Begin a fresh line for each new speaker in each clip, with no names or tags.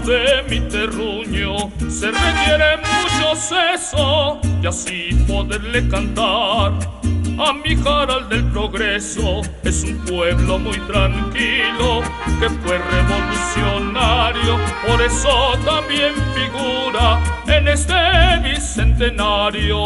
de mi terruño se requiere mucho seso y así poderle cantar a mi Jaral del Progreso. Es un pueblo muy tranquilo que fue revolucionario, por eso también figura en este bicentenario.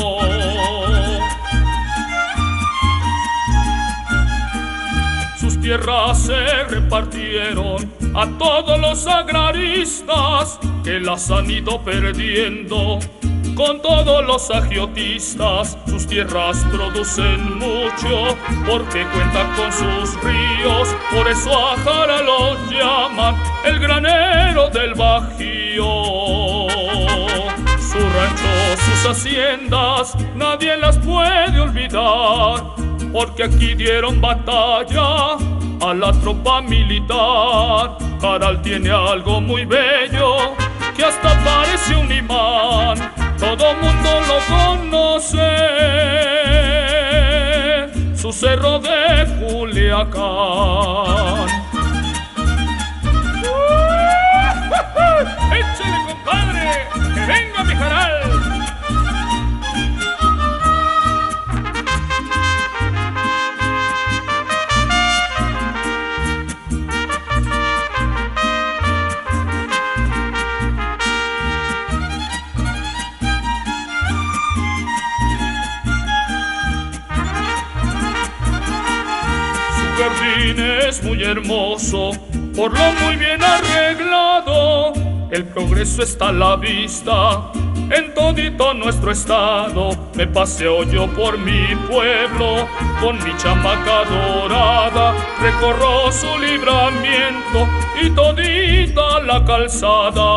Sus tierras se repartieron a todos los agraristas que las han ido perdiendo con todos los agiotistas. Sus tierras producen mucho porque cuentan con sus ríos, por eso a Jara los llaman el granero del Bajío. Su rancho, sus haciendas, nadie las puede olvidar, porque aquí dieron batalla a la tropa militar. Jaral tiene algo muy bello que hasta parece un imán, todo mundo lo conoce, su cerro de Culiacán. ¡Échale, compadre! ¡Que venga mi Jaral! Su jardín es muy hermoso, por lo muy bien arreglado. El progreso está a la vista en todito nuestro estado. Me paseo yo por mi pueblo con mi chamaca dorada, recorro su libramiento y todita la calzada.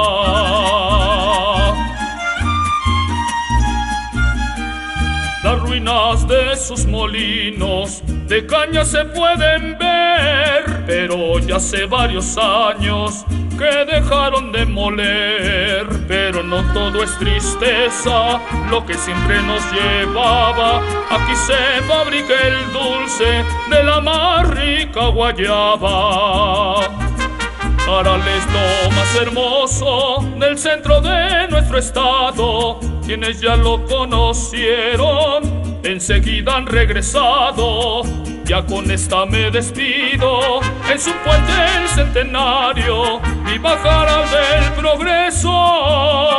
Las ruinas de sus molinos de caña se pueden ver, pero ya hace varios años que dejaron de moler. Pero no todo es tristeza, lo que siempre nos llevaba. Aquí se fabrica el dulce de la más rica guayaba. Jaral es lo más hermoso del centro de nuestro estado. Quienes ya lo conocieron, enseguida han regresado. Ya con esta me despido, es un puente el centenario. ¡Viva Jaral del Progreso!